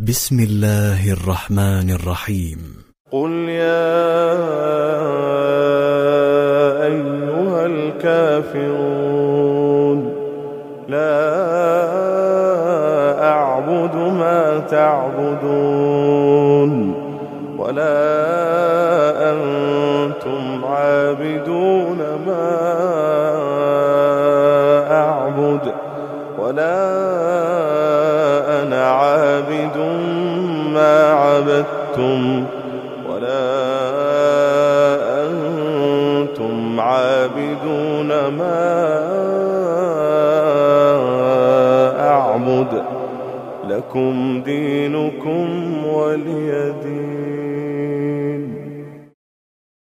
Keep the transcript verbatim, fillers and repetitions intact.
بسم الله الرحمن الرحيم. قل يا أيها الكافرون لا أعبد ما تعبدون ولا أنتم عابدون ما أعبد ولا أنا عابد ما عبدتم ولا أنتم عابدون ما أعبد لكم دينكم ولي دين.